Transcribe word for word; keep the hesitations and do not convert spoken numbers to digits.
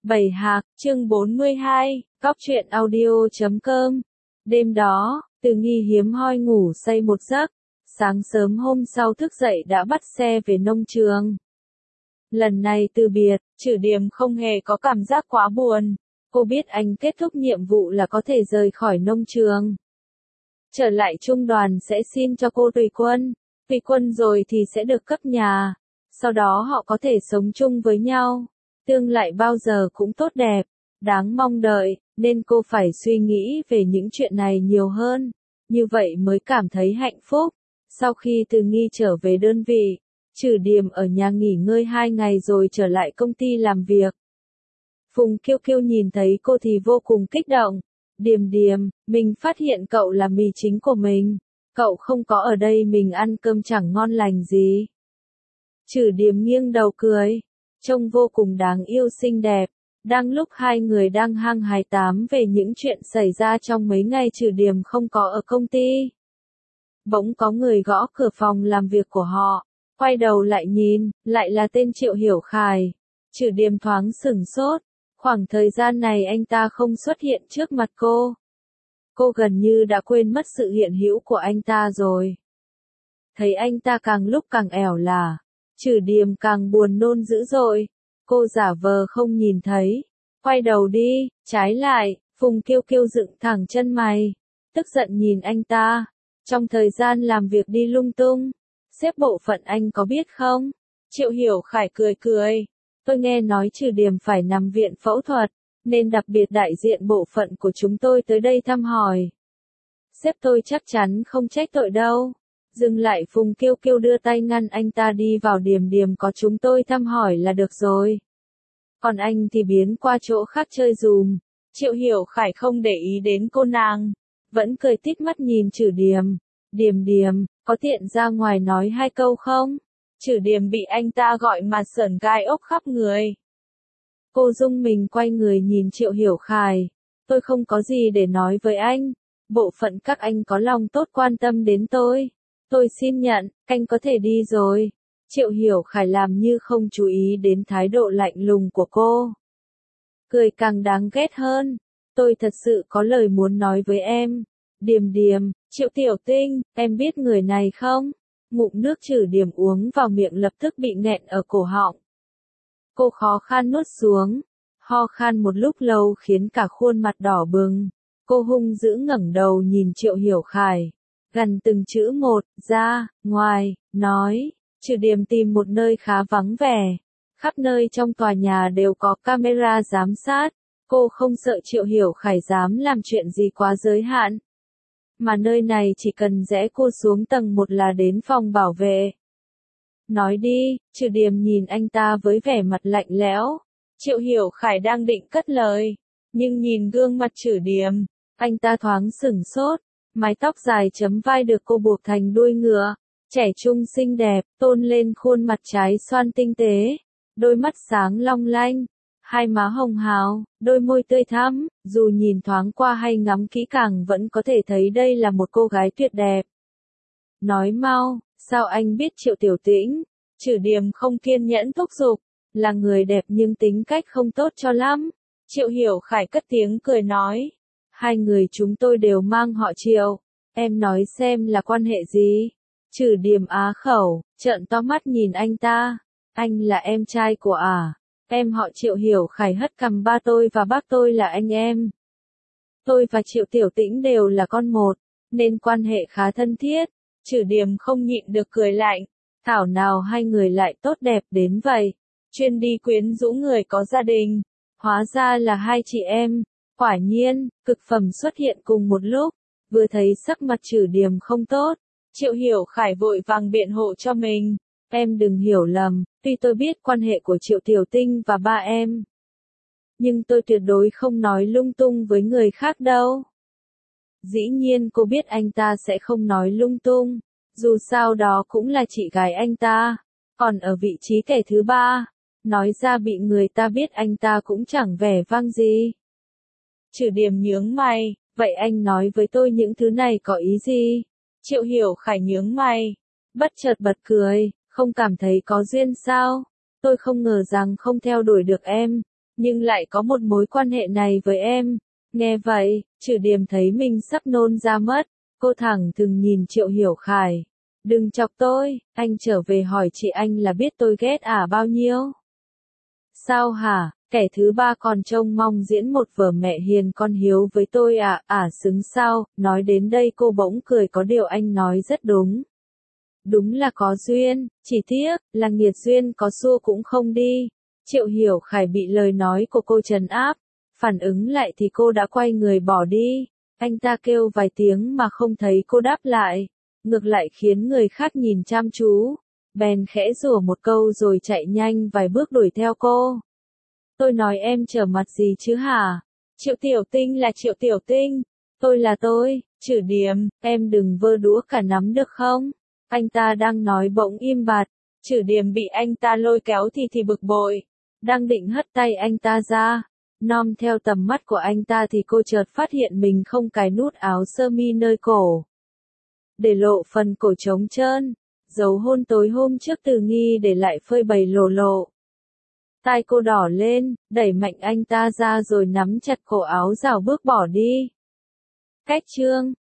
Bảy Hạc, chương bốn mươi hai, Cóc truyện audio chấm com. Đêm đó, Từ Nghi hiếm hoi ngủ say một giấc, sáng sớm hôm sau thức dậy đã bắt xe về nông trường. Lần này từ biệt, Trử Điềm không hề có cảm giác quá buồn, cô biết anh kết thúc nhiệm vụ là có thể rời khỏi nông trường. Trở lại trung đoàn sẽ xin cho cô tùy quân, tùy quân rồi thì sẽ được cấp nhà, sau đó họ có thể sống chung với nhau. Tương lai bao giờ cũng tốt đẹp, đáng mong đợi, nên cô phải suy nghĩ về những chuyện này nhiều hơn, như vậy mới cảm thấy hạnh phúc. Sau khi Từ Nghi trở về đơn vị, Trử Điềm ở nhà nghỉ ngơi hai ngày rồi trở lại công ty làm việc. Phùng Kiêu Kiêu nhìn thấy cô thì vô cùng kích động. Điềm Điềm, mình phát hiện cậu là mì chính của mình, cậu không có ở đây mình ăn cơm chẳng ngon lành gì. Trử Điềm nghiêng đầu cười, trông vô cùng đáng yêu xinh đẹp. Đang lúc hai người đang hăng hái tám về những chuyện xảy ra trong mấy ngày Trử Điềm không có ở công ty. Bỗng có người gõ cửa phòng làm việc của họ, quay đầu lại nhìn, lại là tên Triệu Hiểu Khải. Trử Điềm thoáng sửng sốt, khoảng thời gian này anh ta không xuất hiện trước mặt cô. Cô gần như đã quên mất sự hiện hữu của anh ta rồi. Thấy anh ta càng lúc càng ẻo lả, Trử Điềm càng buồn nôn dữ dội. Cô giả vờ không nhìn thấy, quay đầu đi. Trái lại, Phùng Kiêu Kiêu dựng thẳng chân mày, tức giận nhìn anh ta. Trong thời gian làm việc đi lung tung, sếp bộ phận anh có biết không? Triệu Hiểu Khải cười cười, tôi nghe nói Trử Điềm phải nằm viện phẫu thuật, nên đặc biệt đại diện bộ phận của chúng tôi tới đây thăm hỏi. Sếp tôi chắc chắn không trách tội đâu. Dừng lại, Phùng Kiêu Kiêu đưa tay ngăn anh ta đi vào. Điềm Điềm có chúng tôi thăm hỏi là được rồi. Còn anh thì biến qua chỗ khác chơi dùm. Triệu Hiểu Khải không để ý đến cô nàng, vẫn cười tít mắt nhìn Trử Điềm. Điềm Điềm, có tiện ra ngoài nói hai câu không? Trử Điềm bị anh ta gọi mà sởn gai ốc khắp người. Cô rung mình quay người nhìn Triệu Hiểu Khải. Tôi không có gì để nói với anh. Bộ phận các anh có lòng tốt quan tâm đến tôi. Tôi xin nhận, anh có thể đi rồi. Triệu Hiểu Khải làm như không chú ý đến thái độ lạnh lùng của cô. Cười càng đáng ghét hơn. Tôi thật sự có lời muốn nói với em. Điềm Điềm, Triệu Tiểu Tinh, em biết người này không? Ngụm nước Trử Điềm uống vào miệng lập tức bị nghẹn ở cổ họng. Cô khó khăn nuốt xuống, ho khan một lúc lâu khiến cả khuôn mặt đỏ bừng. Cô hung dữ ngẩng đầu nhìn Triệu Hiểu Khải, gần từng chữ một, ra, ngoài, nói. Trử Điềm tìm một nơi khá vắng vẻ. Khắp nơi trong tòa nhà đều có camera giám sát. Cô không sợ Triệu Hiểu Khải dám làm chuyện gì quá giới hạn. Mà nơi này chỉ cần rẽ cô xuống tầng một là đến phòng bảo vệ. Nói đi. Trử Điềm nhìn anh ta với vẻ mặt lạnh lẽo. Triệu Hiểu Khải đang định cất lời, nhưng nhìn gương mặt Trử Điềm, anh ta thoáng sửng sốt. Mái tóc dài chấm vai được cô buộc thành đuôi ngựa, trẻ trung xinh đẹp, tôn lên khuôn mặt trái xoan tinh tế, đôi mắt sáng long lanh, hai má hồng hào, đôi môi tươi thắm, dù nhìn thoáng qua hay ngắm kỹ càng vẫn có thể thấy đây là một cô gái tuyệt đẹp. Nói mau, sao anh biết Triệu Tiểu Tĩnh? Trử Điềm không kiên nhẫn thúc giục, là người đẹp nhưng tính cách không tốt cho lắm. Triệu Hiểu Khải cất tiếng cười nói, hai người chúng tôi đều mang họ Triệu, em nói xem là quan hệ gì? Trử Điềm á khẩu, trợn to mắt nhìn anh ta, anh là em trai của à? Em họ Triệu. Hiểu Khải hất cằm, ba tôi và bác tôi là anh em. Tôi và Triệu Tiểu Tĩnh đều là con một, nên quan hệ khá thân thiết. Trử Điềm không nhịn được cười lạnh, thảo nào hai người lại tốt đẹp đến vậy, chuyên đi quyến rũ người có gia đình, hóa ra là hai chị em. Quả nhiên, cực phẩm xuất hiện cùng một lúc, vừa thấy sắc mặt Trử Điềm không tốt, Triệu Hiểu Khải vội vàng biện hộ cho mình. Em đừng hiểu lầm, tuy tôi biết quan hệ của Triệu Tiểu Tinh và ba em, nhưng tôi tuyệt đối không nói lung tung với người khác đâu. Dĩ nhiên cô biết anh ta sẽ không nói lung tung, dù sao đó cũng là chị gái anh ta, còn ở vị trí kẻ thứ ba, nói ra bị người ta biết anh ta cũng chẳng vẻ vang gì. Trử Điềm nhướng mày, vậy anh nói với tôi những thứ này có ý gì? Triệu Hiểu Khải nhướng mày, bất chợt bật cười, không cảm thấy có duyên sao? Tôi không ngờ rằng không theo đuổi được em, nhưng lại có một mối quan hệ này với em. Nghe vậy, Trử Điềm thấy mình sắp nôn ra mất, cô thẳng thừng nhìn Triệu Hiểu Khải. Đừng chọc tôi, anh trở về hỏi chị anh là biết tôi ghét ả bao nhiêu. Sao hả, kẻ thứ ba còn trông mong diễn một vở mẹ hiền con hiếu với tôi à, ả xứng sao, nói đến đây cô bỗng cười có điều anh nói rất đúng. Đúng là có duyên, chỉ tiếc, là nghiệt duyên có xua cũng không đi. Triệu Hiểu Khải bị lời nói của cô trấn áp, phản ứng lại thì cô đã quay người bỏ đi. Anh ta kêu vài tiếng mà không thấy cô đáp lại, ngược lại khiến người khác nhìn chăm chú. Bèn khẽ rủa một câu rồi chạy nhanh vài bước đuổi theo cô. Tôi nói em trở mặt gì chứ hả? Triệu Tiểu Tinh là Triệu Tiểu Tinh, tôi là tôi, Trử Điềm, em đừng vơ đũa cả nắm được không? Anh ta đang nói bỗng im bặt, Trử Điềm bị anh ta lôi kéo thì thì bực bội, đang định hất tay anh ta ra. Nom theo tầm mắt của anh ta thì cô chợt phát hiện mình không cài nút áo sơ mi nơi cổ, để lộ phần cổ trống trơn, dấu hôn tối hôm trước Từ Nghi để lại phơi bày lộ lộ. Tai cô đỏ lên, đẩy mạnh anh ta ra rồi nắm chặt cổ áo rảo bước bỏ đi. Cách chương